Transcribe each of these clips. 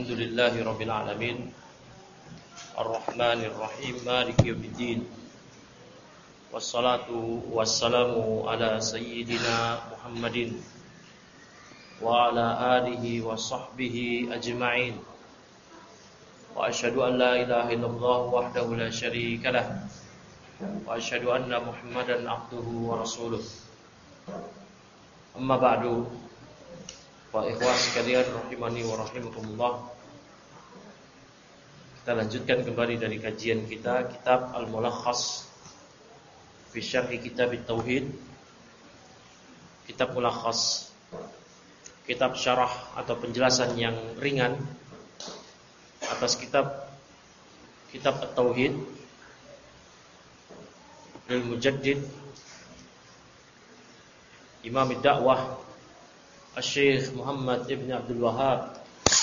Alhamdulillahi Rabbil Alamin Ar-Rahmanir Rahim Maliki Yawmiddin Wassalatu wassalamu ala Sayyidina Muhammadin Wa ala alihi wa sahbihi ajma'in Wa ashhadu an la ilaha illallah wahdahu la syarika lah Wa ashhadu anna Muhammadan abduhu wa rasuluh Amma ba'du Wa ikhwah sekalian rahimani wa rahimakumullah. Kita lanjutkan kembali dari kajian kita kitab Al-Mulakhas fi Syarhi Kitab At-Tauhid. Kitab Mulakhas, kitab syarah atau penjelasan yang ringan atas kitab At-Tauhid lil Mujaddid Imam ad-Da'wah Syekh Muhammad Ibn Abdul Wahhab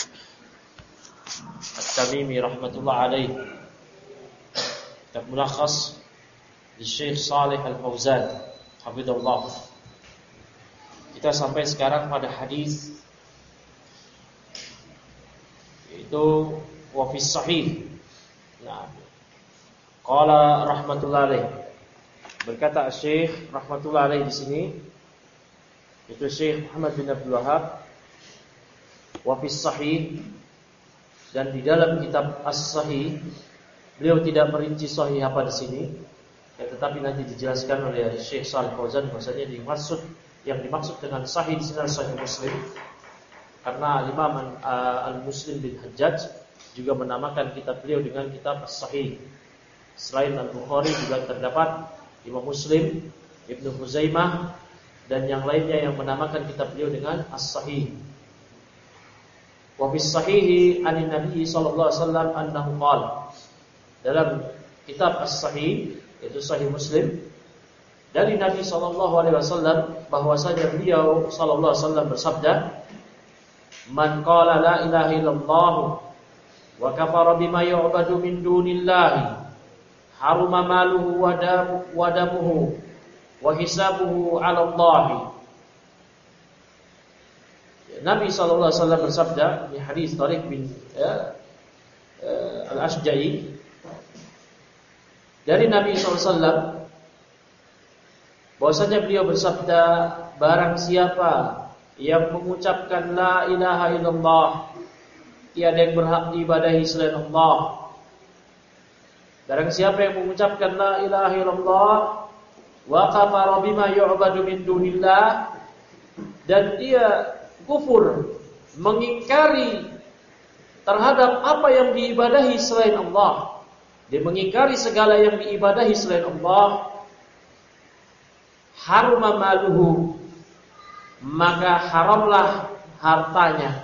At-Tamimi rahmatullah alaih. Kitab Mulakhas di Syekh Shalih Al-Fauzan hafizahullah. Kita sampai sekarang pada hadis yaitu wa fi sahih. Nah, qala rahmatullah alaih. Berkata Syekh rahmatullah alaih di sini itu Syekh Muhammad bin Abdul Wahhab wa fi sahih, dan di dalam kitab As-Sahih beliau tidak merinci sahih apa di sini ya, tetapi nanti dijelaskan oleh Syekh Shalih Fauzan bahwasanya yang dimaksud dengan sahih di sini Sahih Muslim, karena Imam Al-Muslim bin Hajjaj juga menamakan kitab beliau dengan kitab As-Sahih. Selain Al-Bukhari juga terdapat Imam Muslim, Ibnu Huzaimah dan yang lainnya yang menamakan kitab beliau dengan As-Sahih. Wa fi sahihi anin Nabi sallallahu alaihi wasallam annahu qala. Dalam kitab As-Sahih yaitu Sahih Muslim dari Nabi sallallahu alaihi wasallam bahwasanya beliau sallallahu alaihi wasallam bersabda, "Man qala la ilaha illallah wa kafara bima yu'badu min dunillahi haruma maluhu wa damuhu wa hisabuhu 'ala Allah." Nabi sallallahu alaihi wasallam bersabda di hadis Tariq bin Al-Ashja'i dari Nabi sallallahu alaihi wasallam bahwasanya beliau bersabda, barang siapa yang mengucapkan la ilaha illallah, tiada yang berhak diibadahi selain Allah. Barang siapa yang mengucapkan la ilaha illallah wa kafara bima yu'badu min dunillah, dan dia kufur mengingkari terhadap apa yang diibadahi selain Allah, dia mengingkari segala yang diibadahi selain Allah, haruma maluhu, maka haramlah hartanya,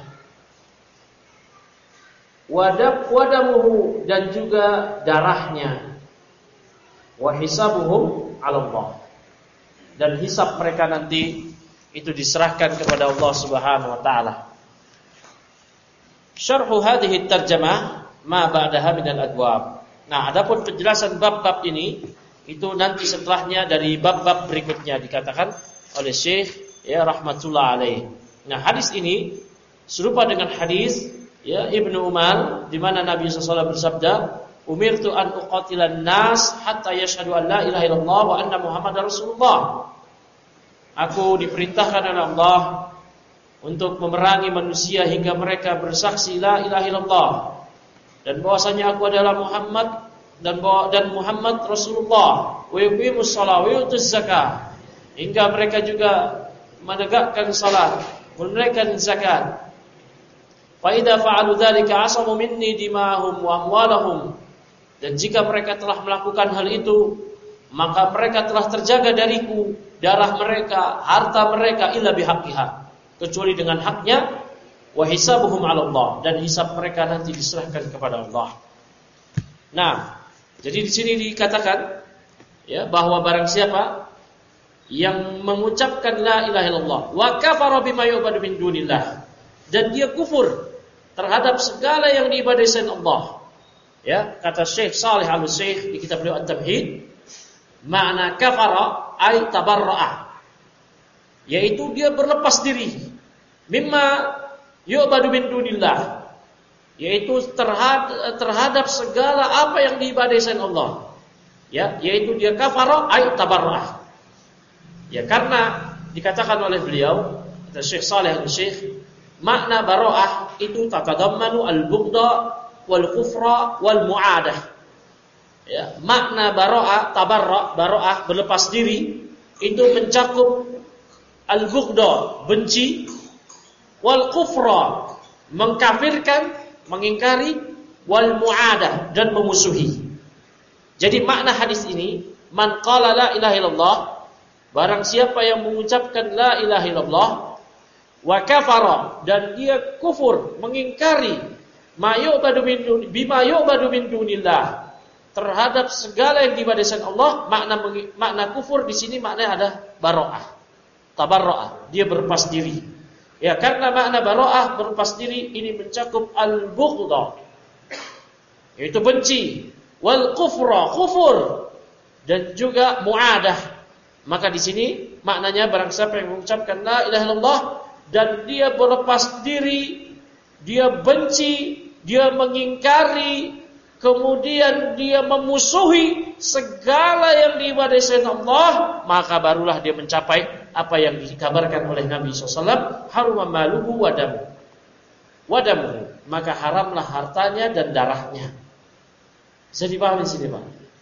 wadamuhu, dan juga darahnya, wa hisabuhum 'ala Allah, dan hisab mereka nanti itu diserahkan kepada Allah Subhanahu wa taala. Syarhu hadhihi tarjamah ma ba'daha minal abwab. Nah, adapun penjelasan bab-bab ini itu nanti setelahnya dari bab-bab berikutnya dikatakan oleh Syekh ya rahmatullah alaih. Nah, hadis ini serupa dengan hadis ya Ibnu Umar di mana Nabi sallallahu alaihi wasallam bersabda, "Umirtu an uqatilan nas hatta yashhadu an la ilaha illallah wa anna Muhammadar Rasulullah." Aku diperintahkan oleh Allah untuk memerangi manusia hingga mereka bersaksi la ilaha illallah dan bahwasanya aku adalah Muhammad dan Muhammad Rasulullah, wa yuqimus shalah wa yutuz zakah, hingga mereka juga menegakkan salat, menunaikan zakat. Fa idza fa'alu dzalika asamu minni dimahum wa amwalahum, dan jika mereka telah melakukan hal itu maka mereka telah terjaga dariku darah mereka, harta mereka illa bihaqqiha, kecuali dengan haknya, wa hisabuhum 'ala Allah, dan hisab mereka nanti diserahkan kepada Allah. Nah, jadi di sini dikatakan ya bahwa barang siapa yang mengucapkan la ilaha illallah wa kafara bima yu'badu min dunillah, dan dia kufur terhadap segala yang diibadahi selain Allah. Ya, kata Syekh Shalih Al-Syekh di kitab beliau At-Tamhid, makna kafara ay tabarra'a, yaitu dia berlepas diri mimma yu'badu min dunillah, yaitu terhadap segala apa yang diibadahi selain Allah. Ya, yaitu dia kafara ay tabarra'ah. Ya, karena dikatakan oleh beliau, kata Syekh Saleh Al-Syekh, makna bara'ah itu tatadammanu al-bughda wal kufra wal mu'adah. Ya, makna bara'ah, bara'ah berlepas diri itu mencakup al-bughda, benci, wal kufra, mengkafirkan, mengingkari, wal mu'adah, dan memusuhi. Jadi makna hadis ini, man qala la ilaha illallah, barang siapa yang mengucapkan la ilaha illallah, wa kafara, dan dia kufur, mengingkari bima yu'badu min dunillah, terhadap segala yang diibadahi selain Allah. Makna kufur di sini maknanya ada bara'ah, tabarra'ah, dia berlepas diri. Ya, karena makna bara'ah, berlepas diri, ini mencakup al-bughdha, yaitu benci, wal kufra, kufur, dan juga mu'adah. Maka di sini maknanya barang siapa yang mengucapkan la ilaha illallah dan dia berlepas diri, dia benci, dia mengingkari, kemudian dia memusuhi segala yang diibadahi selain Allah, maka barulah dia mencapai apa yang dikabarkan oleh Nabi SAW, haruma maluhu wadamuhu, maka haramlah hartanya dan darahnya. Bisa dipahami di sini, Pak?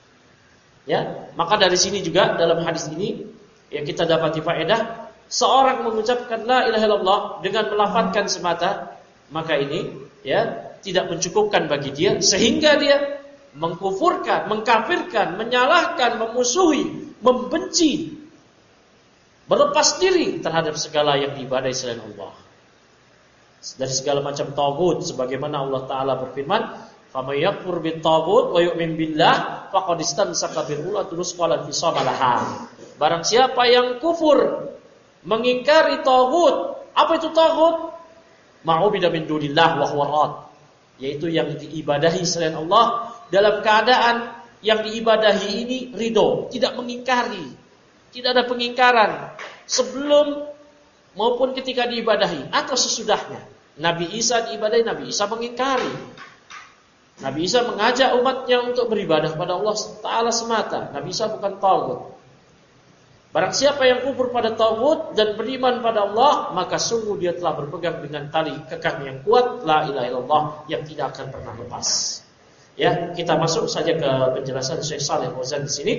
Ya, maka dari sini juga dalam hadis ini yang kita dapati faedah, seorang mengucapkan la ilaha illallah dengan melafadzkan semata, maka ini ya tidak mencukupkan bagi dia sehingga dia mengkufurkan, mengkafirkan, menyalahkan, memusuhi, membenci, berlepas diri terhadap segala yang diibadahi selain Allah, dari segala macam taghut, sebagaimana Allah Ta'ala berfirman, faman yakfur bit taghut wa yu'min billah faqad istamsaka bil urwatil wuthqa la infisama laha. Barang siapa yang kufur, mengingkari taghut. Apa itu taghut? Ma'ubida min dunillah wa huwa rad, yaitu yang diibadahi selain Allah dalam keadaan yang diibadahi ini ridho, tidak mengingkari. Tidak ada pengingkaran sebelum maupun ketika diibadahi atau sesudahnya. Nabi Isa diibadahi, Nabi Isa mengingkari. Nabi Isa mengajak umatnya untuk beribadah kepada Allah Ta'ala semata. Nabi Isa bukan taghut. Barang siapa yang kufur pada taghut dan beriman pada Allah, maka sungguh dia telah berpegang dengan tali kekang yang kuat, la ilaha illallah, yang tidak akan pernah lepas. Ya, kita masuk saja ke penjelasan Syekh Shalih Fauzan di sini.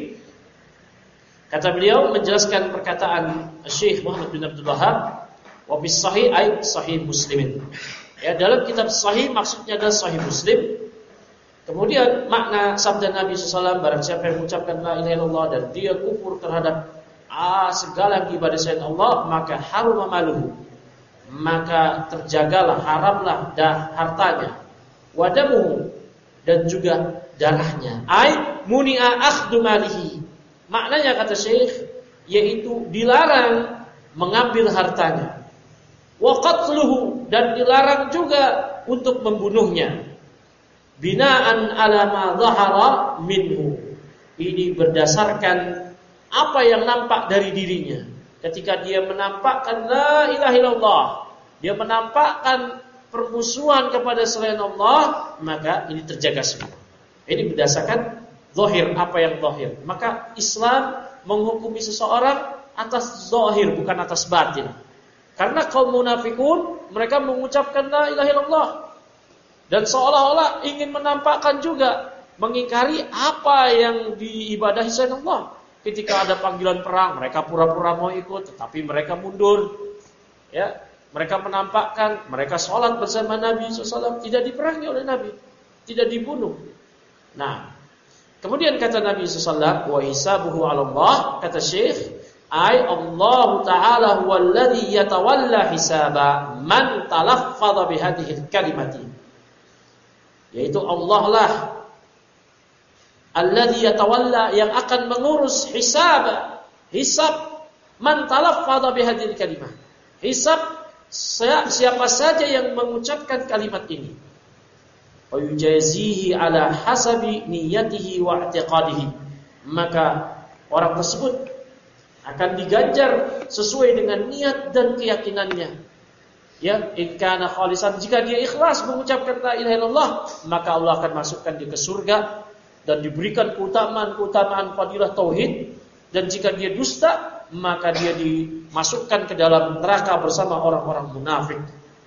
Kata beliau menjelaskan perkataan Syekh Muhammad bin Abdul Wahhab, wa bis sahih ay sahih Muslimin. Ya, dalam kitab sahih maksudnya adalah sahih Muslim. Kemudian makna sabda Nabi SAW, barang siapa yang mengucapkan la ilaha illallah dan dia kufur terhadap segala yang ibadah selain Allah, maka harum maluhu, maka terjagalah, haramlah hartanya, wadamuhu, dan juga darahnya. Ay muni'a akhdhu malihi. Maknanya kata Syekh, yaitu dilarang mengambil hartanya. Wa qatluhu, dan dilarang juga untuk membunuhnya. Binaan ala ma dhahara minhu. Ini berdasarkan apa yang nampak dari dirinya. Ketika dia menampakkan la ilaha illallah, dia menampakkan permusuhan kepada selain Allah, maka ini terjaga semua. Ini berdasarkan zahir, apa yang zahir. Maka Islam menghukumi seseorang atas zahir, bukan atas batin. Karena kaum munafikun, mereka mengucapkan la ilaha illallah dan seolah-olah ingin menampakkan juga, mengingkari apa yang diibadahi selain Allah. Ketika ada panggilan perang, mereka pura-pura mau ikut, tetapi mereka mundur. Ya, mereka menampakkan, mereka sholat bersama Nabi SAW, tidak diperangi oleh Nabi, tidak dibunuh. Nah, kemudian kata Nabi SAW, wa hisabuhu 'ala Allah, kata Syekh, ay Allah Ta'ala huwallazi yatawalla hisaba man talaffadha bihadhihi kalimati. Yaitu Allah lah alladzi yatawalla, yang akan mengurus hisab man talaffadha bihadhihi kalimah. Hisab siapa saja yang mengucapkan kalimat ini. Wa yujazihi ala hasabi niyatihi wa i'tiqadihi. Maka orang tersebut akan diganjar sesuai dengan niat dan keyakinannya. Ya, in kana khalisan, jika dia ikhlas mengucapkan la ilaha illallah, maka Allah akan masukkan dia ke surga dan diberikan keutamaan fadilah tauhid. Dan jika dia dusta, maka dia dimasukkan ke dalam neraka bersama orang-orang munafik.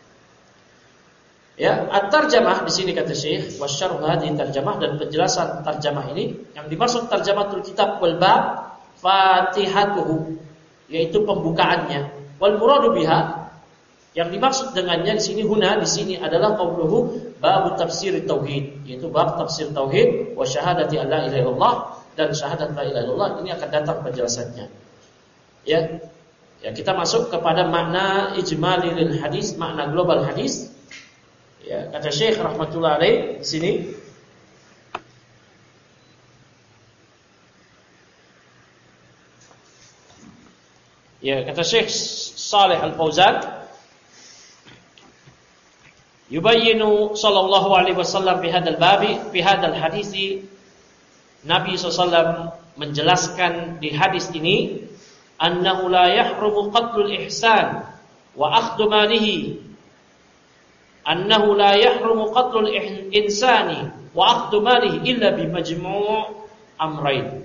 Ya, at-tarjamah di sini kata Syekh, wasyarh hadhihi tarjamah, dan penjelasan tarjamah ini yang dimaksud tarjamatul kitab wal bab fatihatuhu, yaitu pembukaannya. Wal muradu biha, yang dimaksud dengannya di sini di sini adalah qauluhu bab tafsir tauhid, yaitu bab tafsir tauhid wa syahadati alla ilaha illallah, dan syahadat la ilaha illallah ini akan datang penjelasannya. Ya. Ya, kita masuk kepada makna ijmali lil hadis, makna global hadis. Ya, kata Syekh rahmatullah alaih di sini, ya, kata Syekh Shalih Al-Fauzan, yubayyinu sallallahu alaihi wasallam fi hadzal babi fi hadzal hadisi, Nabi SAW menjelaskan di hadis ini, annahu la yahrumu qatlul ihsan wa akhdhu malihi, annahu la yahrumu qatlul insani wa akhdhu malihi illa bi majmu' amrayn,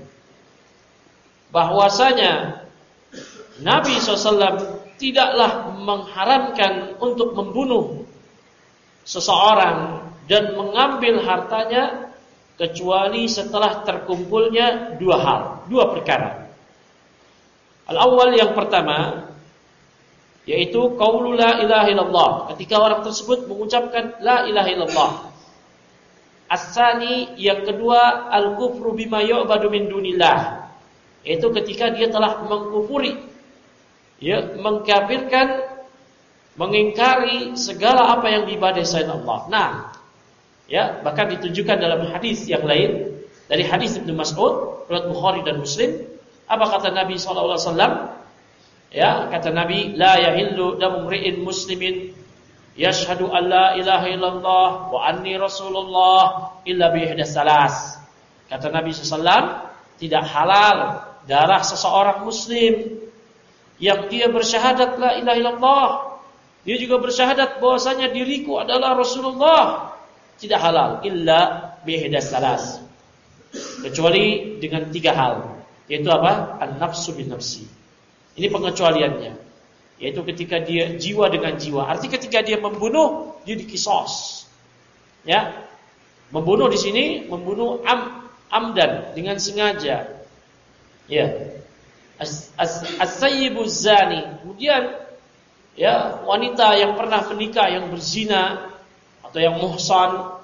bahwasanya Nabi SAW tidaklah mengharamkan untuk membunuh seseorang dan mengambil hartanya kecuali setelah terkumpulnya dua perkara. Al-awwal, yang pertama, yaitu qaulu la ilaha illallah, ketika orang tersebut mengucapkan la ilaha illallah. As-tsani, yang kedua, al-kufru bima yu'badu min dunillah, yaitu ketika dia telah mengkufuri, ya, mengkafirkan, mengingkari segala apa yang diibadahi selain Allah. Nah, ya, bahkan ditunjukkan dalam hadis yang lain dari hadis Ibnu Mas'ud riwayat Bukhari dan Muslim. Apa kata Nabi sallallahu alaihi wasallam? Ya, kata Nabi, la yahillu damu mri'in muslimin yashhadu an la ilaha illallah wa anni rasulullah illa bi ihdas salas. Kata Nabi sallallahu alaihi wasallam, tidak halal darah seseorang muslim yang dia bersyahadat la ilaha illallah, dia juga bersyahadat bahwasanya diriku adalah Rasulullah, tidak halal illa bi ihdas salas, kecuali dengan 3 hal, yaitu apa? An-nafsu bin nafsi. Ini pengecualiannya, yaitu ketika dia jiwa dengan jiwa. Artinya ketika dia membunuh, dia dikisos. Ya. Membunuh di sini membunuh amdan, dengan sengaja. Ya. As-sayyibuz zani. Kemudian, ya, wanita yang pernah menikah, yang berzina atau yang muhsan,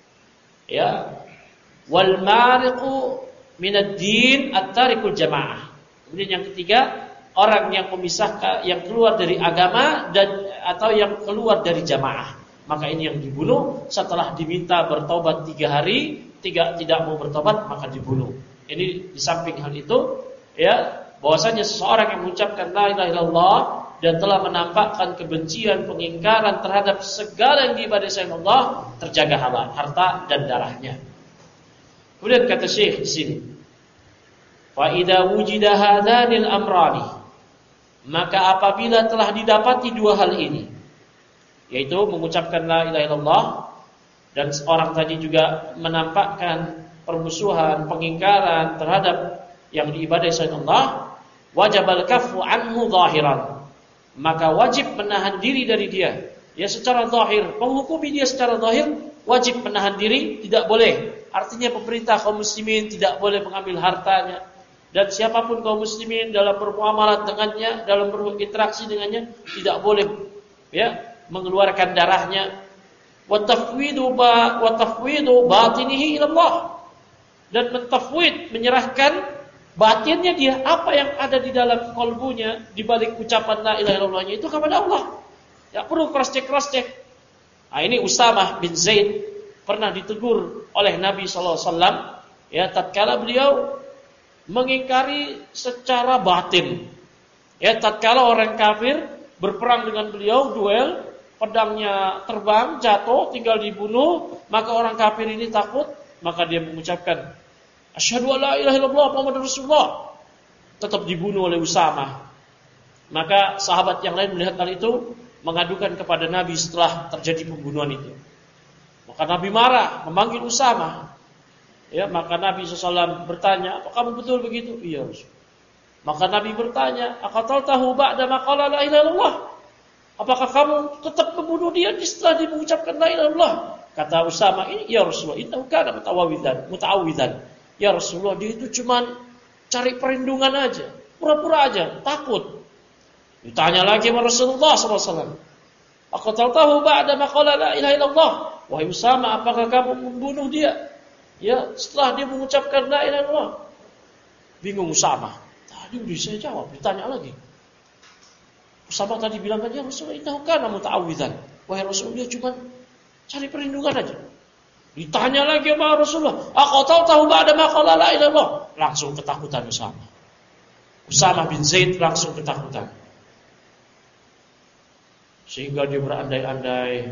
ya, wal mariqu minad din at-tarikul jamaah. Kemudian yang ketiga, orang yang memisahkan, yang keluar dari agama dan atau yang keluar dari jamaah. Maka ini yang dibunuh setelah diminta bertobat 3 hari, tidak mau bertobat, maka dibunuh. Ini di samping hal itu, ya, bahwasanya seseorang yang mengucapkan la ilaha illallah dan telah menampakkan kebencian, pengingkaran terhadap segala yang diibadahi selain Allah, terjaga halal harta dan darahnya. Kemudian kata Syekh di sini, fa idza wujida hadanil amrani, maka apabila telah didapati 2 hal ini, yaitu mengucapkan la ilaha illallah dan orang tadi juga menampakkan permusuhan, pengingkaran terhadap yang diibadahi selain Allah, wajibal kafu anhu zahiran, maka wajib menahan diri dari dia, ya, secara zahir, menghukumi dia secara zahir, wajib menahan diri, tidak boleh. Artinya pemerintah kaum muslimin tidak boleh mengambil hartanya, dan siapapun kaum muslimin dalam bermuamalah dengannya, dalam berinteraksi dengannya, tidak boleh, ya, mengeluarkan darahnya. Wa tafwidu batinihi ila Allah, dan mentafwid, menyerahkan batinnya dia, apa yang ada di dalam kalbunya di balik ucapan la ilaha illallahnya itu kepada Allah. Ya, perlu cross check. Nah, ini Usamah bin Zaid pernah ditegur oleh Nabi sallallahu alaihi wasallam, ya, tatkala beliau mengingkari secara batin. Ya, tatkala orang kafir berperang dengan beliau, duel, pedangnya terbang, jatuh, tinggal dibunuh, maka orang kafir ini takut, maka dia mengucapkan asyhadu alla ilaha illallah Muhammadur Rasulullah, tetap dibunuh oleh Usamah. Maka sahabat yang lain melihat hal itu, mengadukan kepada Nabi setelah terjadi pembunuhan itu. Maka Nabi marah, memanggil Usama. Ya, maka Nabi SAW bertanya, apa kamu betul begitu? Iya, Rasul. Maka Nabi bertanya, aqataltahu ba'da ma qala la ilaha illallah? Apakah kamu tetap membunuh dia setelah dia mengucapkan la ilaha illallah? Kata Usama, ini ya Rasulullah, innahu kana muta'awwidzan. Ya Rasulullah, dia itu cuma cari perlindungan aja, pura-pura aja, takut. Ditanya lagi sama Rasulullah SAW, aqataltahu ba'da ma qala la ilaha illallah? Wahai Usama, apakah kamu membunuh dia? Ya, setelah dia mengucapkan la ilaha illallah. Bingung Usama. Tadi udah saya jawab, ditanya lagi. Usama tadi bilang kan, ya Rasulullah, innahu kana muta'awwidzan. Wahai Rasulullah, dia cuma cari perlindungan aja. Ditanya lagi sama Rasulullah, aqataltahu ba'da ma qala la ilaha illallah? Langsung ketakutan Usama. Usama bin Zaid langsung ketakutan. Sehingga dia berandai-andai,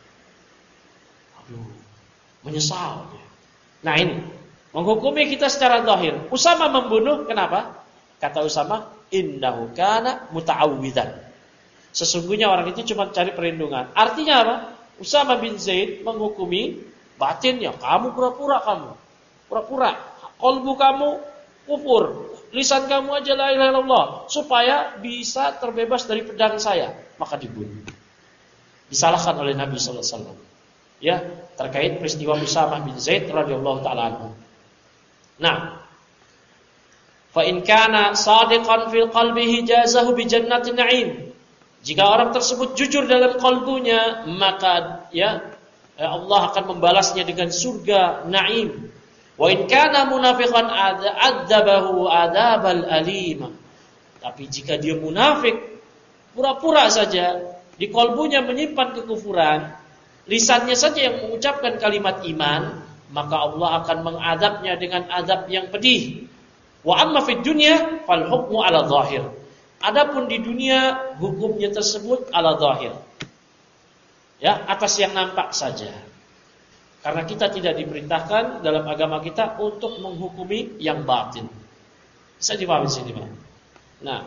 menyesal. Nah ini, menghukumi kita secara zahir. Usama membunuh, kenapa? Kata Usama, innahu kana muta'awwidzan. Sesungguhnya orang itu cuma cari perlindungan. Artinya apa? Usama bin Zaid menghukumi batinnya, kamu pura-pura. Qalbu kamu kufur. Lisan kamu aja la ilaha illallah, supaya bisa terbebas dari pedang saya. Maka dibunuh. Disalahkan oleh Nabi sallallahu alaihi wasallam. Ya, terkait peristiwa Usama bin Zaid radhiyallahu taala anhu. Nah, fa in kana shadiqan fil qalbihi jazahu bi jannatin na'im. Jika orang tersebut jujur dalam kalbunya, maka Allah akan membalasnya dengan surga na'im. Wa in kana munafiqan adzabahu adzabal alim. Tapi jika dia munafik, pura-pura saja, di kalbunya menyimpan kekufuran, lisannya saja yang mengucapkan kalimat iman, maka Allah akan mengadabnya dengan adab yang pedih. Wa amma fid dunya fal hukmu ala zahir. Adapun di dunia hukumnya tersebut ala zahir. Ya, atas yang nampak saja. Karena kita tidak diperintahkan dalam agama kita untuk menghukumi yang batin. Bisa dipahami sini, Pak. Nah,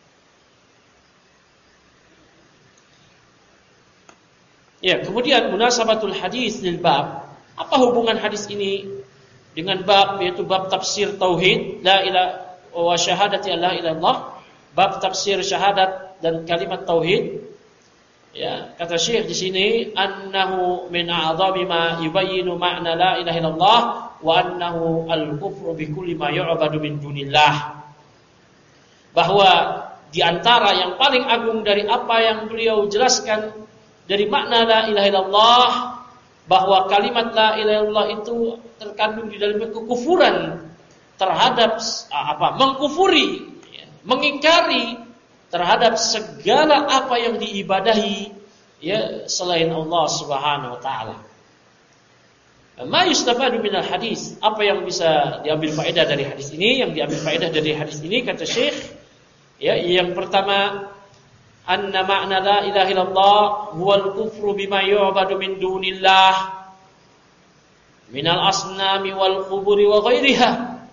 ya, kemudian munasabatul hadis lil bab. Apa hubungan hadis ini dengan bab, yaitu bab tafsir tauhid la ilaha wa syahadati la ilaha illallah, bab tafsir syahadat dan kalimat tauhid. Ya, kata Syekh di sini, annahu min a'dhami ma yubayyinu ma'na la ilaha illallah wa annahu al-kufru bi kulli ma yu'badu min dunillah. Bahwa di antara yang paling agung dari apa yang beliau jelaskan dari makna la ilaha illallah, bahwa kalimat la ilaha illallah itu terkandung di dalamnya kekufuran terhadap mengkufuri, mengingkari terhadap segala apa yang diibadahi selain Allah Subhanahu wa taala. Ma yustafadu minal hadis, apa yang bisa diambil faedah dari hadis ini? Yang diambil faedah dari hadis ini, kata Syekh, yang pertama, anna ma'na la ilaha illallah huwal kufru bima yu'badu min dunillah minal asnami wal quburi wa ghairiha.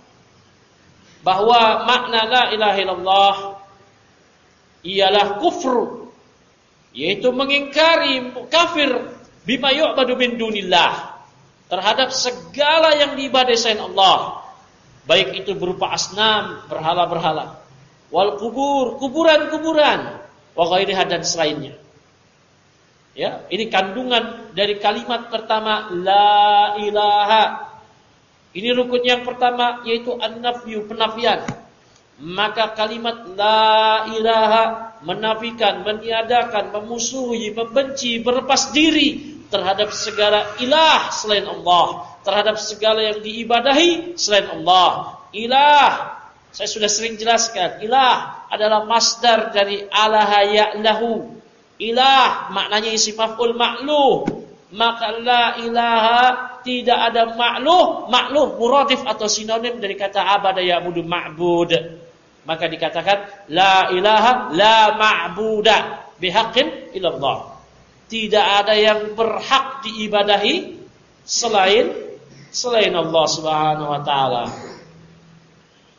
Bahwa makna la ilaha illallah ialah kufru, yaitu mengingkari, kafir, bima yu'badu min dunillah, terhadap segala yang diibadahi selain Allah, baik itu berupa asnam, berhala-berhala, wal kubur, kuburan-kuburan, wa ghairiha, dan selainnya. Ya, ini kandungan dari kalimat pertama la ilaha. Ini rukun yang pertama, yaitu an-nafyu, penafian. Maka kalimat la ilaha menafikan, meniadakan, memusuhi, membenci, berlepas diri terhadap segala ilah selain Allah, terhadap segala yang diibadahi selain Allah. Ilah, saya sudah sering jelaskan, ilah adalah masdar dari alaha ya'lahu. Ilah maknanya isi maf'ul ma'luh. Maka la ilaha, tidak ada ma'luh. Ma'luh muradif atau sinonim dari kata abada ya'budu, ma'bud. Maka dikatakan la ilaha la ma'buda bihaqqin illallah. Tidak ada yang berhak diibadahi selain Allah Subhanahu wa taala.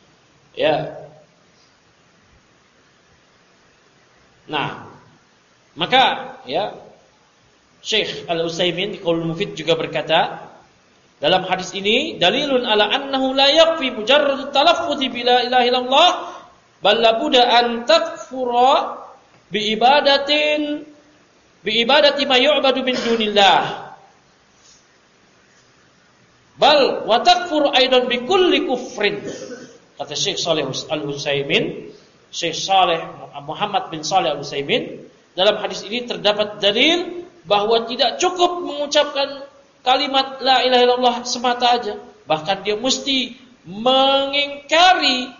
Ya. Nah, Maka ya Syekh Al-Utsaimin di Qaulul Mufid juga berkata, dalam hadis ini dalilun ala annahu la yakfi mujarrad talaffuz bi la ilaha illallah bal la budda an takfura bi ibadati ma yu'badu min dunillah bal wa takfuru aidan bi kulli kufrin. Kata Syekh Shalih Al-Utsaimin, Syekh Muhammad bin Shalih Al-Utsaimin, dalam hadis ini terdapat dalil bahwa tidak cukup mengucapkan kalimat la ilaha illallah semata aja, bahkan dia mesti mengingkari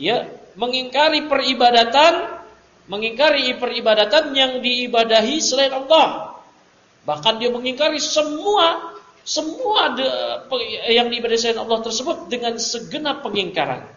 peribadatan yang diibadahi selain Allah. Bahkan dia mengingkari semua yang diibadahi selain Allah tersebut dengan segenap pengingkaran.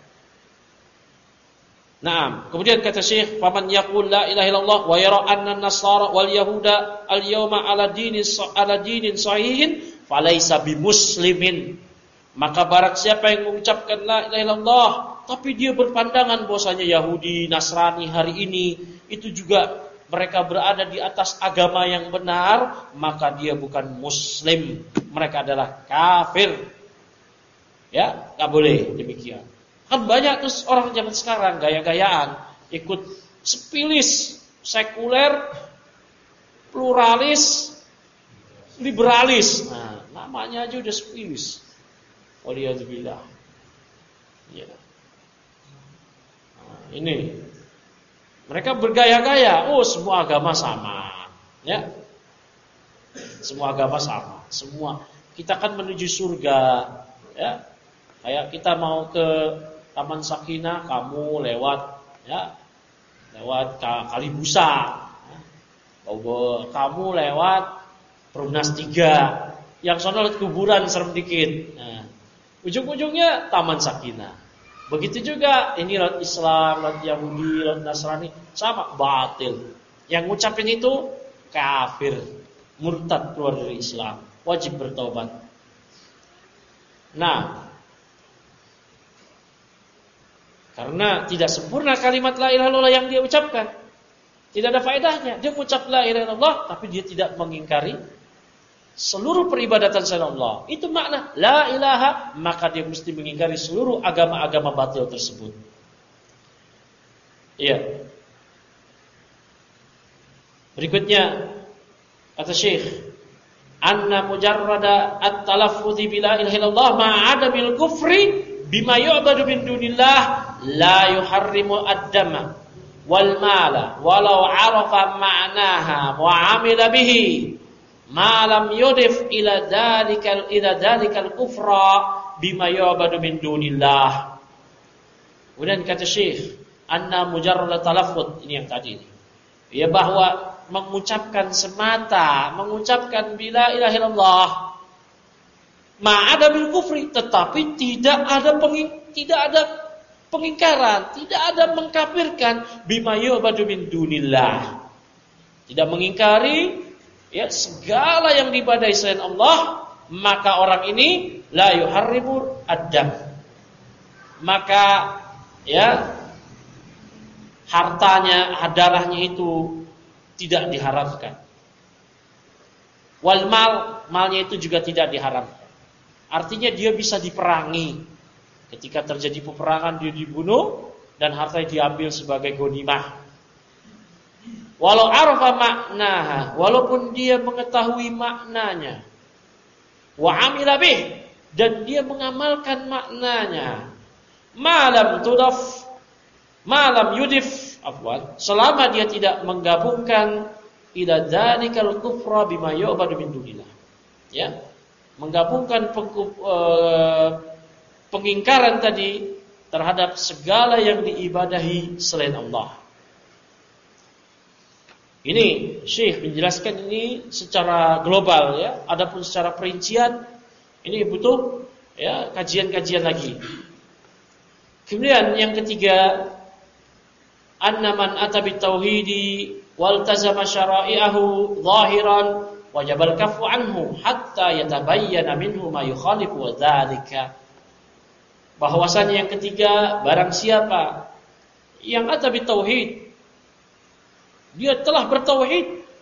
Naam. Kemudian kata Syekh, "Faman yaqul la ilaha illallah wa yara anna an-nasara wal yahuda al-yawma ala dinin sahihin falaysa bimuslimin." Maka barang siapa yang mengucapkan la ilaha illallah tapi dia berpandangan bahwasanya Yahudi, Nasrani hari ini itu juga mereka berada di atas agama yang benar, maka dia bukan muslim. Mereka adalah kafir. Ya, enggak boleh demikian. Kan banyak terus orang zaman sekarang gaya-gayaan, ikut sepilis, sekuler, pluralis, liberalis. Nah, namanya aja udah sepilis. Waliyadzubillah. Ya. Nah, ini mereka bergaya-gaya, semua agama sama, ya. Semua agama sama, semua. Kita kan menuju surga, ya. Kayak kita mau ke Taman Sakinah, kamu lewat Kalibusa, ya. Kamu lewat Perumnas 3, yang sono lewat kuburan serem dikit. Nah, ujung-ujungnya Taman Sakinah. Begitu juga ini lewat Islam, lewat Yahudi, lewat Nasrani, sama batil. Yang ngucapin itu kafir, murtad, keluar dari Islam, wajib bertobat. Nah, karena tidak sempurna kalimat la ilaha illallah yang dia ucapkan, tidak ada faedahnya. Dia mengucap la ilaha illallah tapi dia tidak mengingkari seluruh peribadatan selain Allah. Itu makna la ilaha, maka dia mesti mengingkari seluruh agama-agama batil tersebut. Iya. Berikutnya kata Syekh, anna mujarrada at-talaffuz bi la ilaha illallah ma'adamil kufri bima yu'badu min dunillah la yuharrimu ad-dama wal mala walau arafa ma'naha wa 'amila bihi ma lam yudif ila dalikal kufra bima yu'badu min dunillah. Kemudian kata Syekh, anna mujarrad talaffuz, ini yang tadi, ya, bahwa mengucapkan semata, mengucapkan bila ilaha illallah ma'adabil kufri, tetapi tidak ada pengingkaran, tidak ada mengkafirkan bima yu'badu min dunillah. Tidak mengingkari ya segala yang diibadahi selain Allah, maka orang ini la yuharrimu ad-dam. Maka ya hartanya, darahnya itu tidak diharamkan. Wal malnya itu juga tidak diharamkan. Artinya dia bisa diperangi. Ketika terjadi peperangan dia dibunuh dan hartanya diambil sebagai ghanimah. Walau arafa maknaha, walaupun dia mengetahui maknanya. Wa amila bih, dan dia mengamalkan maknanya. Malam yudif, selama dia tidak menggabungkan ila dzalikal kufra bima yu'badu min dunillah. Ya. Menggabungkan pengingkaran tadi terhadap segala yang diibadahi selain Allah. Ini Syekh menjelaskan ini secara global, ya. Adapun secara perincian ini butuh ya kajian-kajian lagi. Kemudian yang ketiga, anna man ata bit tauhidi wal tazama syara'i'ahu zahiran wajib al-kaffu anhu hatta yatabayyana minhu ma yukhalifu dzalika. Bahwasanya yang ketiga, barang siapa yang ata bit tauhid, dia telah bertauhid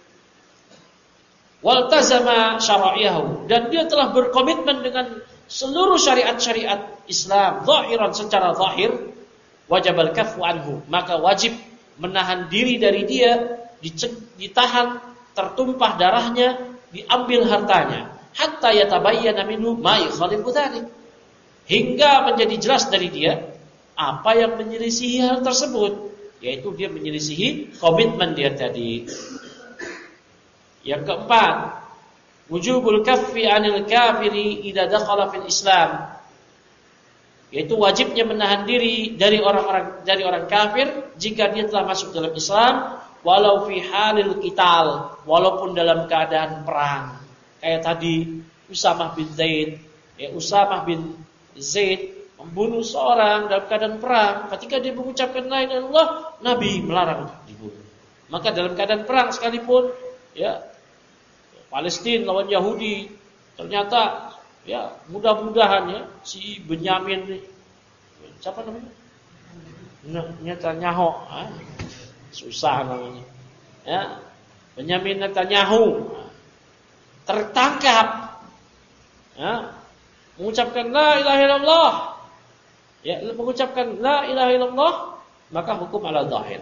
waltazama syara'iyahu, dan dia telah berkomitmen dengan seluruh syariat-syariat Islam zahiran, secara zahir, wajibal kaffu anhu, maka wajib menahan diri dari dia, ditahan, tertumpah darahnya, diambil hartanya, hatta yatabayyana minhu ma yukhalifu dzalik, hingga menjadi jelas dari dia apa yang menyelisihi hal tersebut, yaitu dia menyelisihi komitmen dia tadi. Yang keempat, wujubul kaffi 'anil kafiri idza dakhala fil Islam, yaitu wajibnya menahan diri dari orang kafir jika dia telah masuk dalam Islam, walau fi halil qital, walaupun dalam keadaan perang. Kayak tadi Usamah bin Zaid, Usamah bin Zaid membunuh seorang dalam keadaan perang. Ketika dia mengucapkan la ilaha illallah, Nabi melarang untuk dibunuh. Maka dalam keadaan perang sekalipun, Palestina lawan Yahudi, ternyata mudah-mudahan si Benyamin, siapa namanya? Netanyahu, susah namanya. Benyamin Netanyahu tertangkap, mengucapkan la ilaha illallah, mengucapkan la ilaha illallah, maka hukum ala zahir.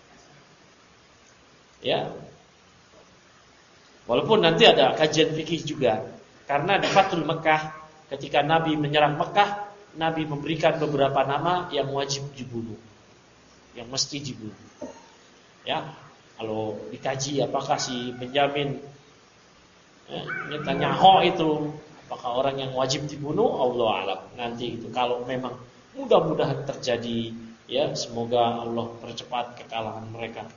Walaupun nanti ada kajian fikih juga, karena di Fathul Mekah ketika Nabi menyerang Mekah, Nabi memberikan beberapa nama yang wajib dibunuh, yang mesti dibunuh. Kalau dikaji apakah si Benyamin Netanyahu itu apakah orang yang wajib dibunuh, Allah alam. Nanti itu kalau memang mudah-mudahan terjadi, semoga Allah percepat kekalahan mereka.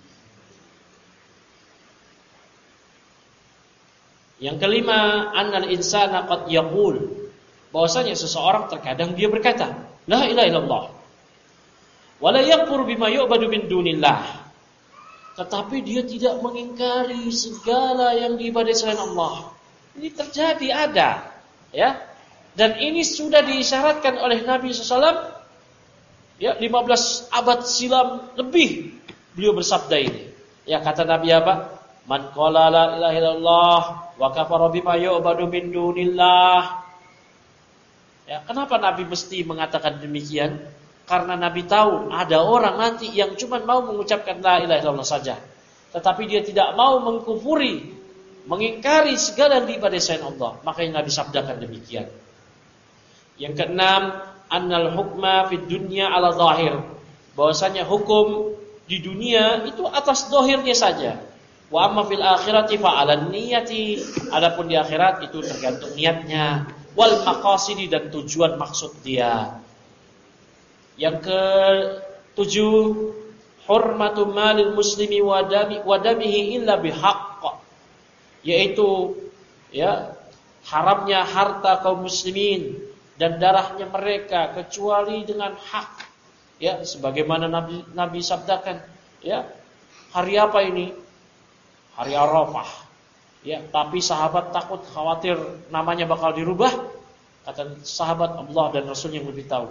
Yang kelima, annal insana qad yaqul, bahwasanya seseorang terkadang dia berkata, la ilaha illallah, wa la yakfur bima yu'badu min dunillah, tetapi dia tidak mengingkari segala yang diibadahi selain Allah. Ini terjadi, ada, dan ini sudah diisyaratkan oleh Nabi SAW, 15 abad silam lebih beliau bersabda ini. Kata Nabi apa? Man qala la ilaha illallah wa kafara bima yu'badu min dunillah. Kenapa Nabi mesti mengatakan demikian? Karena Nabi tahu ada orang nanti yang cuma mau mengucapkan la ilaha illallah saja, tetapi dia tidak mau mengkufuri, mengingkari segala yang diibadahi selain Allah. Makanya Nabi sabdakan demikian. Yang keenam, annal hukma fid dunya ala zahir, bahwasanya hukum di dunia itu atas zahirnya saja. Wa amma fil akhirati fa 'alan niyati, adapun di akhirat itu tergantung niatnya, wal maqasidi, dan tujuan maksud dia. Yang ke-7, hurmatu malil muslimi wa damihi illa bihaqq, yaitu haramnya harta kaum muslimin dan darahnya mereka kecuali dengan hak. Sebagaimana Nabi sabdakan, hari apa ini? Hari Arafah. Tapi sahabat takut, khawatir namanya bakal dirubah. Kata sahabat, Allah dan Rasul yang lebih tahu.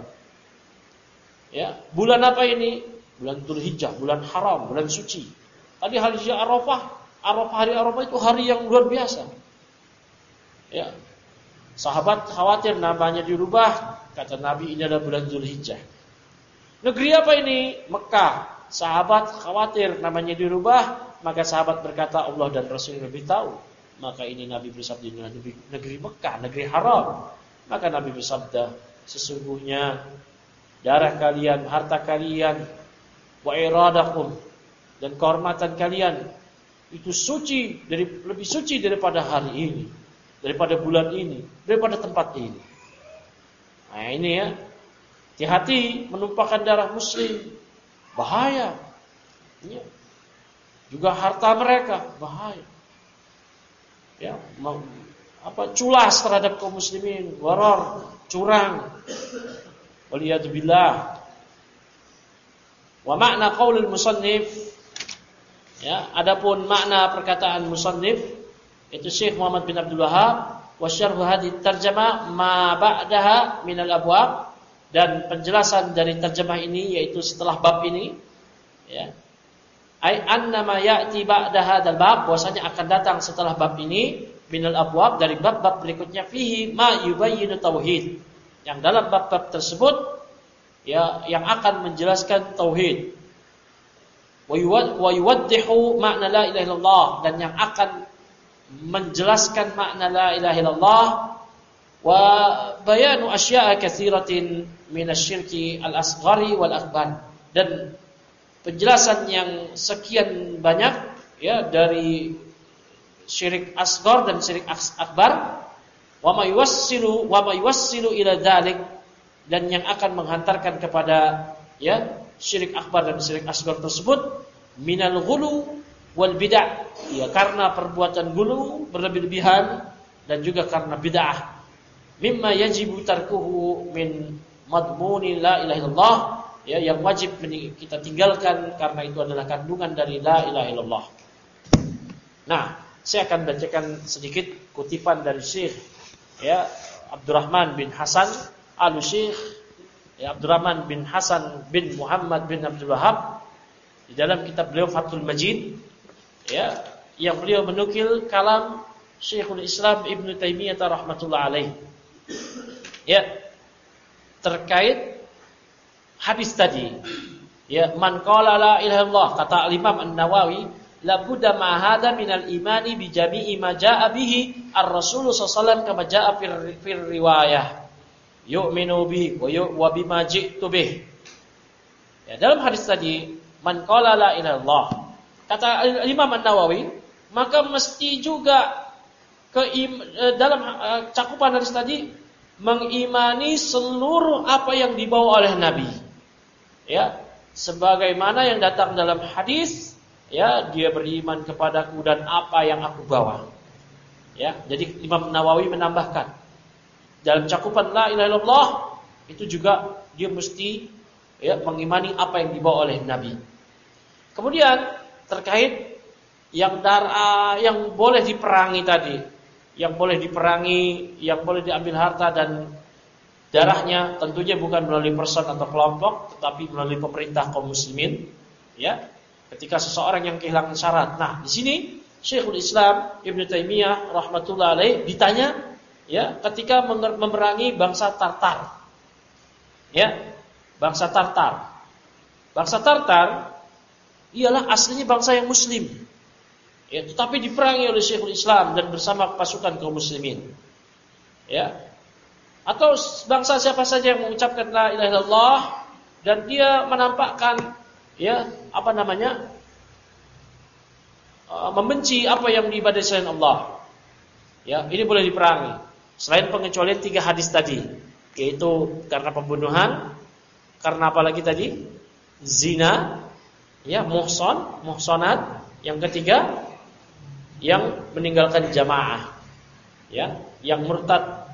Bulan apa ini? Bulan Dzulhijjah, bulan haram, bulan suci. Tadi hari Arafah, hari Arafah itu hari yang luar biasa. Sahabat khawatir namanya dirubah. Kata Nabi, ini adalah bulan Dzulhijjah. Negeri apa ini? Mekah. Sahabat khawatir namanya dirubah. Maka sahabat berkata, Allah dan Rasul lebih tahu. Maka ini Nabi bersabda, negeri Mekah, negeri haram. Maka Nabi bersabda, sesungguhnya darah kalian, harta kalian, wa iradakum, dan kehormatan kalian itu lebih suci daripada hari ini, daripada bulan ini, daripada tempat ini. Nah ini hati-hati menumpahkan darah muslim, bahaya. Juga harta mereka bahaya. Culas terhadap kaum muslimin, gharar, curang. Waliyadzubillah. Wa makna qaulul musannif, adapun makna perkataan musannif itu Syekh Muhammad bin Abdul Wahhab, wa syarhu hadhihi tarjamah ma ba'daha minal abwab, dan penjelasan dari terjemah ini yaitu setelah bab ini, Ai annama ya'ti ba'da hadzal bab, bahwasanya akan datang setelah bab ini minal abwab, dari bab-bab berikutnya, fihi ma yubayyinu tauhid, yang dalam bab-bab tersebut ya yang akan menjelaskan tauhid, wa yuwaddihu makna la ilaha illallah, dan yang akan menjelaskan makna la ilaha illallah, wa bayanu asya'a katsiratin minasyirki al-asghari wal akbar, dan penjelasan yang sekian banyak ya dari syirik asghar dan syirik akbar, wa ma yuwassilu ila dzalik, dan yang akan menghantarkan kepada ya syirik akbar dan syirik asghar tersebut, minal ghulu wal bid'ah, ya karena perbuatan ghulu, berlebih-lebihan, dan juga karena bid'ah, mimma yajibu tarkuhu min madmuni la ilaha illallah, ya yang wajib kita tinggalkan karena itu adalah kandungan dari la ilaha illallah. Nah, saya akan bacakan sedikit kutipan dari Syekh ya Abdurrahman bin Hasan Al-Syekh, ya Abdurrahman bin Hasan bin Muhammad bin Abdul Wahhab, di dalam kitab beliau Fathul Majid, ya yang beliau menukil kalam Syekhul Islam Ibnu Taimiyah rahmatullah alaih, ya terkait hadis tadi, ya man qala la ilaha illallah, kata Imam An-Nawawi, la budda ma hadza minal imani bi jami'i ma jaa bihi ar-rasul sallallahu alaihi wasallam kama jaa fir riwayah yu'minu bihi wa bima ji'tu bih. Ya, dalam hadis tadi man qala la ilaha illallah, kata Imam An-Nawawi, maka mesti juga dalam cakupan hadis tadi mengimani seluruh apa yang dibawa oleh Nabi. Ya, sebagaimana yang datang dalam hadis, ya dia beriman kepadaku dan apa yang aku bawa. Ya, jadi Imam Nawawi menambahkan dalam cakupan la ilaha illallah itu juga dia mesti ya mengimani apa yang dibawa oleh Nabi. Kemudian terkait yang yang boleh diperangi tadi, yang boleh diperangi, yang boleh diambil harta dan darahnya, tentunya bukan melalui person atau kelompok, tetapi melalui pemerintah kaum muslimin. Ya, ketika seseorang yang kehilangan syarat. Nah, di sini Syekhul Islam Ibnu Taimiyah rahmatullah alaih ditanya, ya, ketika memerangi bangsa Tartar. Ya, bangsa Tartar. Bangsa Tartar ialah aslinya bangsa yang muslim. Ya, tetapi diperangi oleh Syekhul Islam dan bersama pasukan kaum muslimin. Ya. Atau bangsa siapa saja yang mengucapkan la ilaha illallah dan dia menampakkan ya membenci apa yang diibadahi selain Allah. Ya, ini boleh diperangi. Selain pengecualian 3 hadis tadi, yaitu karena pembunuhan, karena apa lagi tadi? Zina, ya, muhsanat, yang ketiga yang meninggalkan jamaah, ya, yang murtad.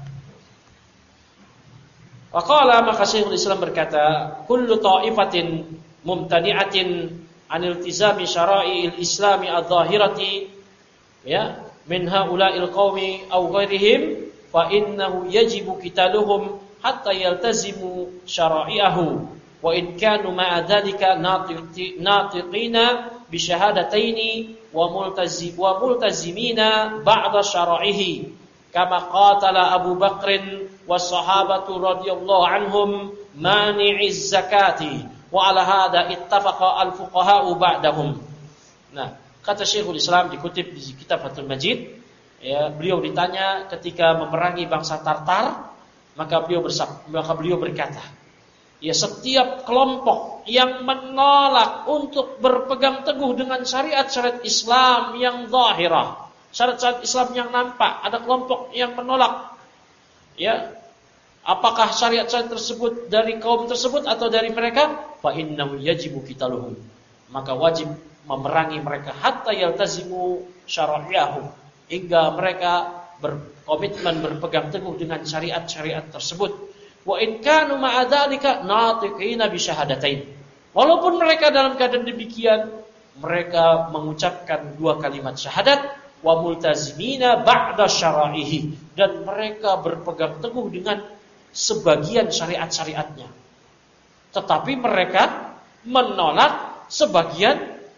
Waqala, maka Syekhul Islam berkata, kullu ta'ifatin mumtani'atin anil tizami syara'i'il islami adh-dhahirati, ya, min haula'il qaumi aw ghairihim, fa innahu yajibu qitaluhum hatta yaltazimu syara'i'ahu, wa in kanu ma'a dzalika natiqina bi syahadataini wa multazimina ba'da syara'ihi, kama qatala Abu Bakrin was sahabatu radhiyallahu anhum mani'iz zakati, wa ala hada ittafaqa al fuqaha'u ba'dahum. Nah, kata Syekhul Islam dikutip di kitab Fathul Majid, ya, beliau ditanya ketika memerangi bangsa Tartar, maka beliau berkata, ya, setiap kelompok yang menolak untuk berpegang teguh dengan syariat-syariat Islam yang zahirah, syariat-syariat Islam yang nampak, ada kelompok yang menolak, ya, apakah syariat-syariat tersebut dari kaum tersebut atau dari mereka, fa innahu yajibu qitaluhum, maka wajib memerangi mereka hatta yaltazimu syara'iyahu, hingga mereka berkomitmen berpegang teguh dengan syariat-syariat tersebut. Wa in kanu ma'a dzalika natiqina bi syahadatain, walaupun mereka dalam keadaan demikian mereka mengucapkan 2 kalimat syahadat, wa multazimina ba'da syara'ihi, dan mereka berpegang teguh dengan sebagian syariat-syariatnya, tetapi mereka menolak sebagian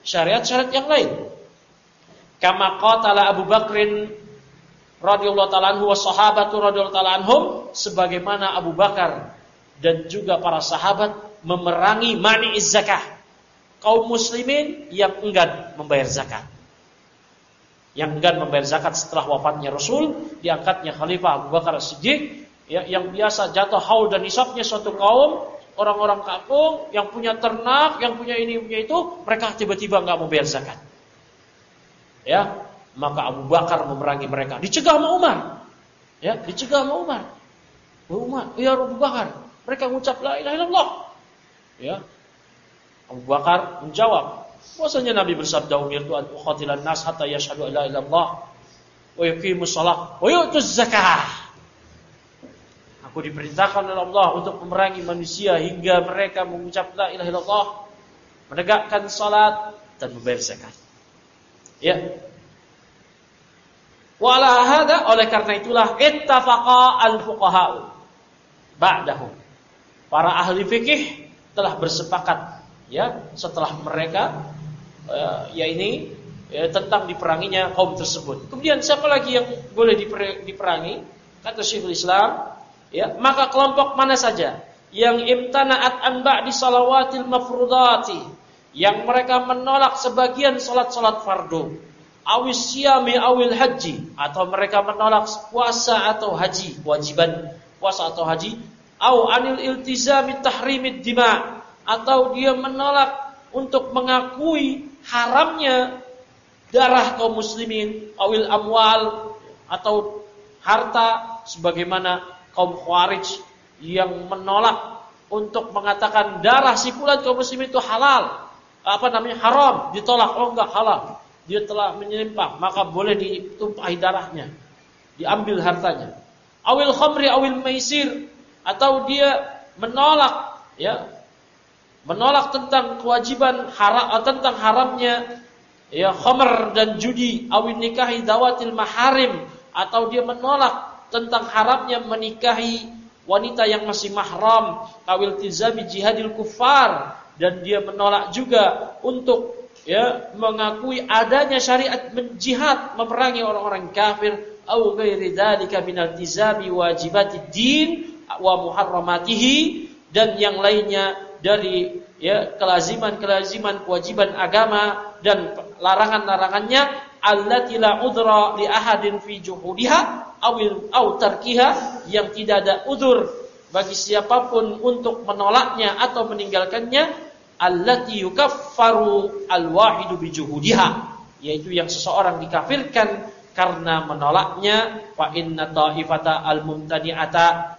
syariat-syariat yang lain. Kama qatala Abu Bakrin radhiyallahu ta'ala anhu wa sahabatu radhiyallahu ta'ala anhum, sebagaimana Abu Bakar dan juga para sahabat memerangi mani'iz zakah, kaum muslimin yang enggan membayar zakat. Yang enggan membayar zakat setelah wafatnya Rasul, diangkatnya Khalifah Abu Bakar As-Siddiq, ya, yang biasa jatuh haul dan nisabnya suatu kaum, orang-orang kampung yang punya ternak, yang punya ini, punya itu, mereka tiba-tiba enggak mau bayar zakat. Ya, maka Abu Bakar memerangi mereka. Dicegah sama Umar. Ya, dicegah sama Umar. Umar, ya Abu Bakar, mereka mengucap la ilaha illallah. Ya. Abu Bakar menjawab, bahwasanya Nabi bersabda, "Umirtu an uqatilan nas hatta yashhadu la ilaha illallah wa yuqimus shalah wa yu'tuz zakah." Aku diperintahkan oleh Allah untuk memerangi manusia hingga mereka mengucap la ilaha illallah, menegakkan salat dan membayar zakat. Ya. Wala hada, oleh karena itulah ittafaqa al-fuqaha ba'dahu. Para ahli fikih telah bersepakat, ya, setelah mereka tentang diperanginya kaum tersebut. Kemudian siapa lagi yang boleh diperangi? Kata Syekhul Islam, ya, maka kelompok mana saja yang imtana'at an ba'di salawatil mafrudati, yang mereka menolak sebagian salat-salat fardu, awis siyami awil haji, atau mereka menolak puasa atau haji, kewajiban puasa atau haji, au anil iltizami tahrimid dima, atau dia menolak untuk mengakui haramnya darah kaum muslimin, awil amwal, atau harta, sebagaimana kaum Khawarij yang menolak untuk mengatakan darah sipulan kaum muslimin itu halal, haram, ditolak. Oh enggak, halal, dia telah menyimpang, maka boleh ditumpahi darahnya, diambil hartanya. Awil khamri awil maisir, atau dia menolak, ya, menolak tentang kewajiban tentang haramnya, ya, khamr dan judi, awil nikahi dawatil maharim, atau dia menolak tentang haramnya menikahi wanita yang masih mahram, awil tizabi jihadil kuffar, dan dia menolak juga untuk, ya, mengakui adanya syariat jihad, memerangi orang-orang kafir, au ghairi dzalika minal tizami wajibatid din wa muharramatihi, dan yang lainnya dari, ya, kelaziman-kelaziman kewajiban agama dan larangan-larangannya, allati la udra li ahadin fi juhudiha au tarkiha, yang tidak ada udzur bagi siapapun untuk menolaknya atau meninggalkannya, allati yukaffaru alwahidu bi juhudiha, yaitu yang seseorang dikafirkan karena menolaknya. Fa inna ta'ifata al-mumtani'ata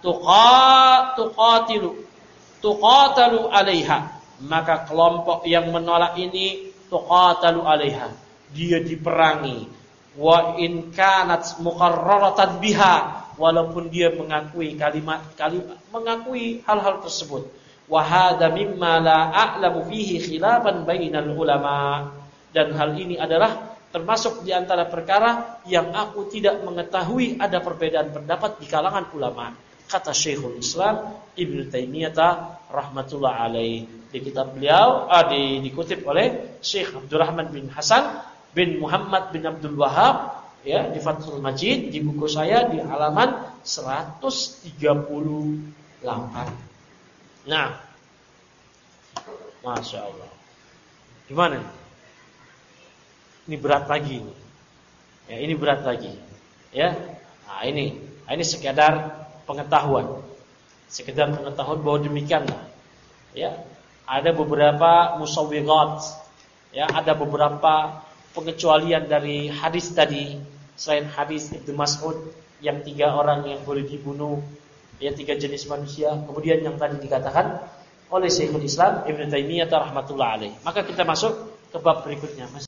tuqatalu 'alaiha, maka kelompok yang menolak ini tuqatalu 'alaiha, dia diperangi. Wa in kanat muqarraratan biha, walaupun dia mengakui mengakui hal-hal tersebut. Wa hadza mimma la a'lamu fihi khilafan bainal ulama, dan hal ini adalah termasuk di antara perkara yang aku tidak mengetahui ada perbedaan pendapat di kalangan ulama. Kata Syekhul Islam Ibnu Taimiyah rahmatullah alaih di kitab beliau, dikutip oleh Syekh Abdurrahman bin Hasan bin Muhammad bin Abdul Wahab, ya, di Fathul Majid, di buku saya di halaman 138. Nah, Masya Allah, gimana? Ini berat lagi, ya, ini berat lagi, ya. Nah, ini sekedar pengetahuan bahwa demikianlah, ya. Ada beberapa musawwirat, ya, ada beberapa pengecualian dari hadis tadi, selain hadis Ibnu Mas'ud yang 3 orang yang boleh dibunuh, ya, 3 jenis manusia, kemudian yang tadi dikatakan oleh Syekhul Islam Ibnu Taimiyah rahmatullah alaih. Maka kita masuk ke bab berikutnya.